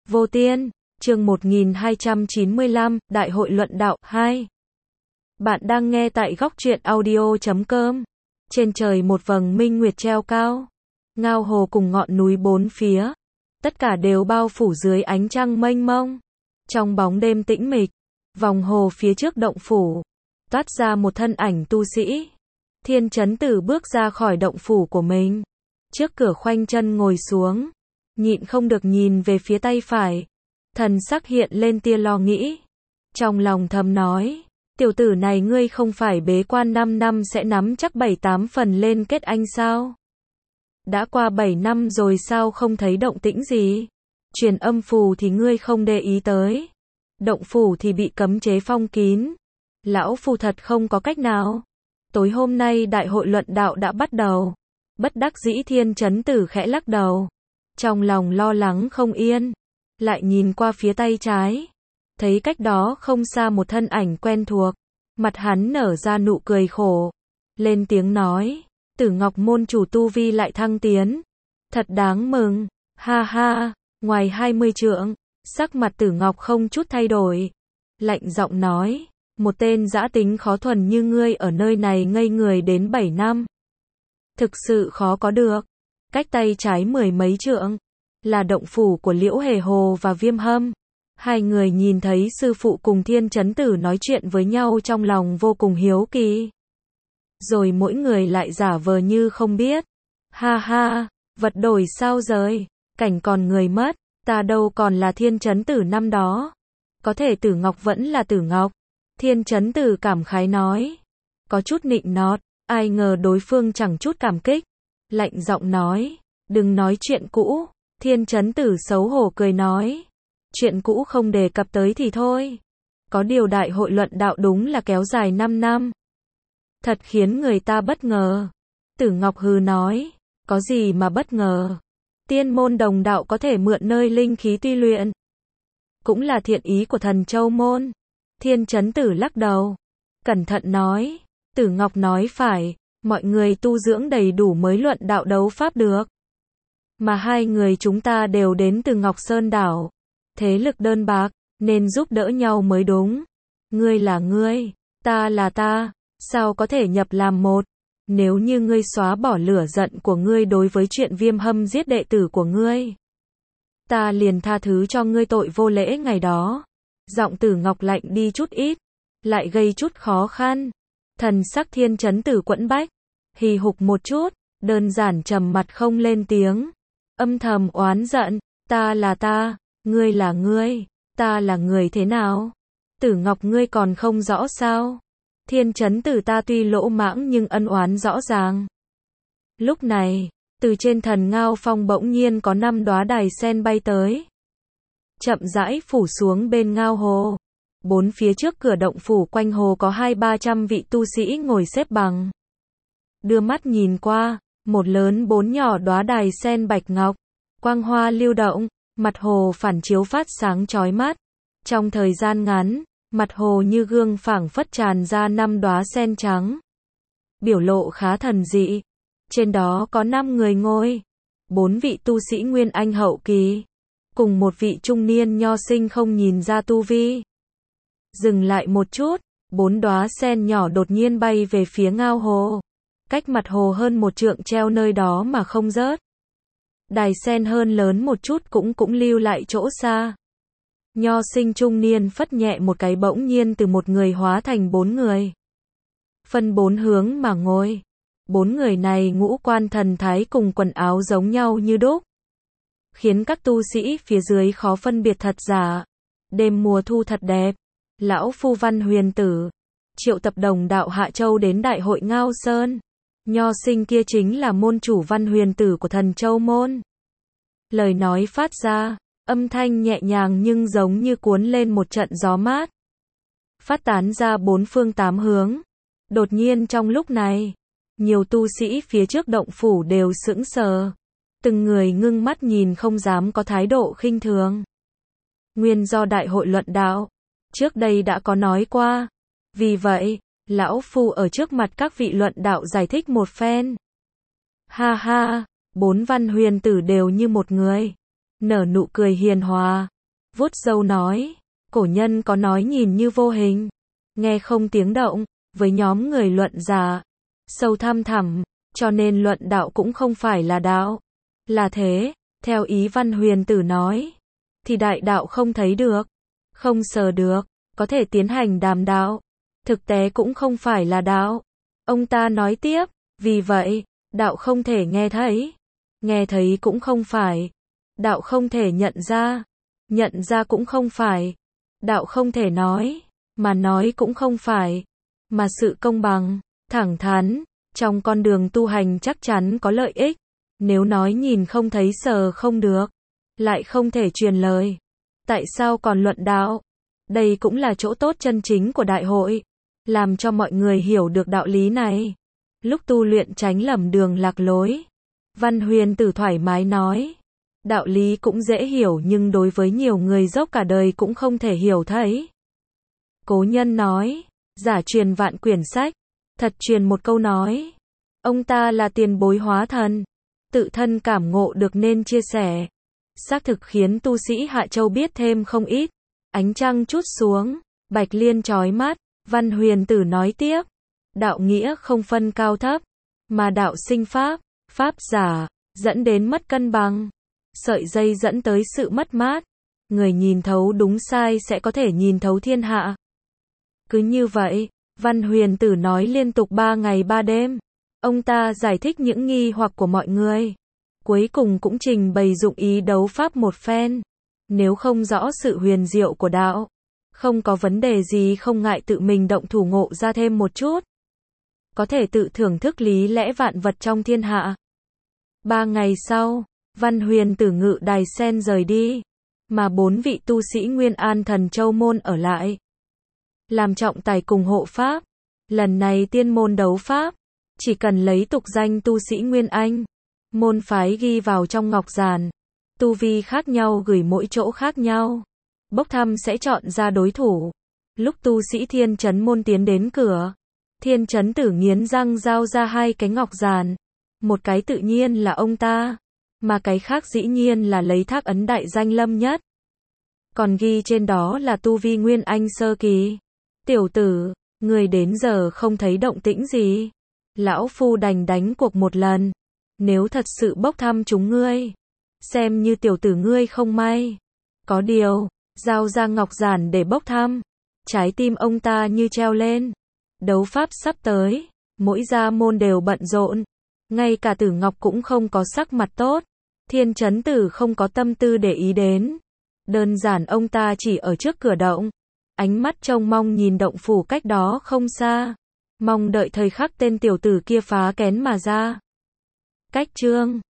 Vô Tiên, chương 1295, Đại hội luận đạo 2. Bạn đang nghe tại góc truyện audio.com. Trên trời một vầng minh nguyệt treo cao. Ngao hồ cùng ngọn núi bốn phía. Tất cả đều bao phủ dưới ánh trăng mênh mông. Trong bóng đêm tĩnh mịch, vòng hồ phía trước động phủ, toát ra một thân ảnh tu sĩ. Thiên Chấn Tử bước ra khỏi động phủ của mình. Trước cửa khoanh chân ngồi xuống. Nhịn không được nhìn về phía tay phải. Thần sắc hiện lên tia lo nghĩ. Trong lòng thầm nói, tiểu tử này ngươi không phải bế quan 5 năm sẽ nắm chắc 7-8 phần lên kết anh sao? Đã qua 7 năm rồi sao không thấy động tĩnh gì? Truyền âm phù thì ngươi không để ý tới. Động phủ thì bị cấm chế phong kín. Lão phù thật không có cách nào. Tối hôm nay đại hội luận đạo đã bắt đầu. Bất đắc dĩ Thiên Chấn Tử khẽ lắc đầu. Trong lòng lo lắng không yên. Lại nhìn qua phía tay trái. Thấy cách đó không xa một thân ảnh quen thuộc. Mặt hắn nở ra nụ cười khổ. Lên tiếng nói. Tử Ngọc môn chủ tu vi lại thăng tiến. Thật đáng mừng. Ha ha. Ngoài 20 trượng. Sắc mặt Tử Ngọc không chút thay đổi. Lạnh giọng nói. Một tên dã tính khó thuần như ngươi ở nơi này ngây người đến 7 năm. Thực sự khó có được. Cách tay trái 10 mấy trượng. Là động phủ của Liễu Hề Hồ và Viêm Hâm. Hai người nhìn thấy sư phụ cùng Thiên Chấn Tử nói chuyện với nhau trong lòng vô cùng hiếu kỳ. Rồi mỗi người lại giả vờ như không biết. Ha ha, vật đổi sao rời, cảnh còn người mất, ta đâu còn là Thiên Chấn Tử năm đó. Có thể Tử Ngọc vẫn là Tử Ngọc. Thiên Chấn Tử cảm khái nói. Có chút nịnh nọt, ai ngờ đối phương chẳng chút cảm kích. Lạnh giọng nói, đừng nói chuyện cũ. Thiên Chấn Tử xấu hổ cười nói. Chuyện cũ không đề cập tới thì thôi. Có điều đại hội luận đạo đúng là kéo dài 5 năm. Thật khiến người ta bất ngờ. Tử Ngọc hừ nói. Có gì mà bất ngờ. Tiên môn đồng đạo có thể mượn nơi linh khí tuy luyện. Cũng là thiện ý của Thần Châu môn. Thiên Chấn Tử lắc đầu. Cẩn thận nói. Tử Ngọc nói phải. Mọi người tu dưỡng đầy đủ mới luận đạo đấu pháp được. Mà hai người chúng ta đều đến từ Ngọc Sơn đảo. Thế lực đơn bạc, nên giúp đỡ nhau mới đúng. Ngươi là ngươi, ta là ta, sao có thể nhập làm một? Nếu như ngươi xóa bỏ lửa giận của ngươi đối với chuyện Viêm Hâm giết đệ tử của ngươi, ta liền tha thứ cho ngươi tội vô lễ ngày đó. Giọng Tử Ngọc lạnh đi chút ít, lại gây chút khó khăn. Thần sắc Thiên Chấn Tử quẫn bách, hì hục một chút, đơn giản trầm mặt không lên tiếng. Âm thầm oán giận, ta là ta, ngươi là ngươi, ta là người thế nào? Tử Ngọc ngươi còn không rõ sao? Thiên Chấn Tử ta tuy lỗ mãng nhưng ân oán rõ ràng. Lúc này, từ trên Thần Ngao Phong bỗng nhiên có 5 đóa đài sen bay tới. Chậm rãi phủ xuống bên ngao hồ. Bốn phía trước cửa động phủ quanh hồ có 200-300 vị tu sĩ ngồi xếp bằng. Đưa mắt nhìn qua, một lớn 4 nhỏ đóa đài sen bạch ngọc, quang hoa lưu động, mặt hồ phản chiếu phát sáng chói mắt. Trong thời gian ngắn, mặt hồ như gương phảng phất tràn ra 5 đóa sen trắng. Biểu lộ khá thần dị. Trên đó có 5 người ngồi, 4 vị tu sĩ nguyên anh hậu kỳ, cùng một vị trung niên nho sinh không nhìn ra tu vi. Dừng lại một chút, 4 đóa sen nhỏ đột nhiên bay về phía ngao hồ. Cách mặt hồ hơn 1 trượng treo nơi đó mà không rớt. Đài sen hơn lớn một chút cũng lưu lại chỗ xa. Nho sinh trung niên phất nhẹ một cái bỗng nhiên từ một người hóa thành 4 người. Phân 4 hướng mà ngồi. 4 người này ngũ quan thần thái cùng quần áo giống nhau như đúc. Khiến các tu sĩ phía dưới khó phân biệt thật giả. Đêm mùa thu thật đẹp. Lão phu Văn Huyền Tử triệu tập đồng đạo Hạ Châu đến đại hội Ngao Sơn. Nho sinh kia chính là môn chủ Văn Huyền Tử của Thần Châu môn. Lời nói phát ra, âm thanh nhẹ nhàng nhưng giống như cuốn lên một trận gió mát. Phát tán ra 4 phương 8 hướng. Đột nhiên trong lúc này, nhiều tu sĩ phía trước động phủ đều sững sờ. Từng người ngưng mắt nhìn không dám có thái độ khinh thường. Nguyên do đại hội luận đạo, trước đây đã có nói qua. Vì vậy, lão phu ở trước mặt các vị luận đạo giải thích một phen. Ha ha, 4 Văn Huyền Tử đều như một người. Nở nụ cười hiền hòa, vuốt râu nói, cổ nhân có nói nhìn như vô hình, nghe không tiếng động, với nhóm người luận giả, sâu thăm thẳm, cho nên luận đạo cũng không phải là đạo. Là thế, theo ý Văn Huyền Tử nói, thì đại đạo không thấy được, không sờ được, có thể tiến hành đàm đạo, thực tế cũng không phải là đạo. Ông ta nói tiếp, vì vậy, đạo không thể nghe thấy cũng không phải, đạo không thể nhận ra cũng không phải, đạo không thể nói, mà nói cũng không phải, mà sự công bằng, thẳng thắn, trong con đường tu hành chắc chắn có lợi ích, nếu nói nhìn không thấy sờ không được, lại không thể truyền lời, tại sao còn luận đạo? Đây cũng là chỗ tốt chân chính của đại hội, làm cho mọi người hiểu được đạo lý này, lúc tu luyện tránh lầm đường lạc lối. Văn Huyền Tử thoải mái nói, đạo lý cũng dễ hiểu nhưng đối với nhiều người dốc cả đời cũng không thể hiểu thấy. Cố nhân nói, giả truyền vạn quyển sách, thật truyền một câu nói. Ông ta là tiền bối hóa thần, tự thân cảm ngộ được nên chia sẻ. Xác thực khiến tu sĩ Hạ Châu biết thêm không ít. Ánh trăng trút xuống, bạch liên chói mắt, Văn Huyền Tử nói tiếp. Đạo nghĩa không phân cao thấp, mà đạo sinh pháp, pháp giả, dẫn đến mất cân bằng. Sợi dây dẫn tới sự mất mát. Người nhìn thấu đúng sai sẽ có thể nhìn thấu thiên hạ. Cứ như vậy, Văn Huyền Tử nói liên tục 3 ngày 3 đêm. Ông ta giải thích những nghi hoặc của mọi người. Cuối cùng cũng trình bày dụng ý đấu pháp một phen. Nếu không rõ sự huyền diệu của đạo, không có vấn đề gì không ngại tự mình động thủ ngộ ra thêm một chút. Có thể tự thưởng thức lý lẽ vạn vật trong thiên hạ. 3 ngày sau, Văn Huyền Tử ngự đài sen rời đi, mà 4 vị tu sĩ Nguyên An Thần Châu môn ở lại, làm trọng tài cùng hộ pháp. Lần này tiên môn đấu pháp, chỉ cần lấy tục danh tu sĩ Nguyên Anh, môn phái ghi vào trong ngọc giản, tu vi khác nhau gửi mỗi chỗ khác nhau, bốc thăm sẽ chọn ra đối thủ. Lúc tu sĩ Thiên Chấn môn tiến đến cửa, Thiên Chấn Tử nghiến răng giao ra 2 cái ngọc giản, một cái tự nhiên là ông ta, mà cái khác dĩ nhiên là lấy thác ấn đại danh Lâm Nhất. Còn ghi trên đó là tu vi Nguyên Anh sơ kỳ. Tiểu tử, người đến giờ không thấy động tĩnh gì. Lão phu đành đánh cuộc một lần. Nếu thật sự bốc thăm chúng ngươi, xem như tiểu tử ngươi không may. Có điều, giao ra ngọc giản để bốc thăm. Trái tim ông ta như treo lên. Đấu pháp sắp tới, mỗi gia môn đều bận rộn. Ngay cả Tử Ngọc cũng không có sắc mặt tốt. Thiên Chấn Tử không có tâm tư để ý đến. Đơn giản ông ta chỉ ở trước cửa động. Ánh mắt trông mong nhìn động phủ cách đó không xa. Mong đợi thời khắc tên tiểu tử kia phá kén mà ra. Cách chương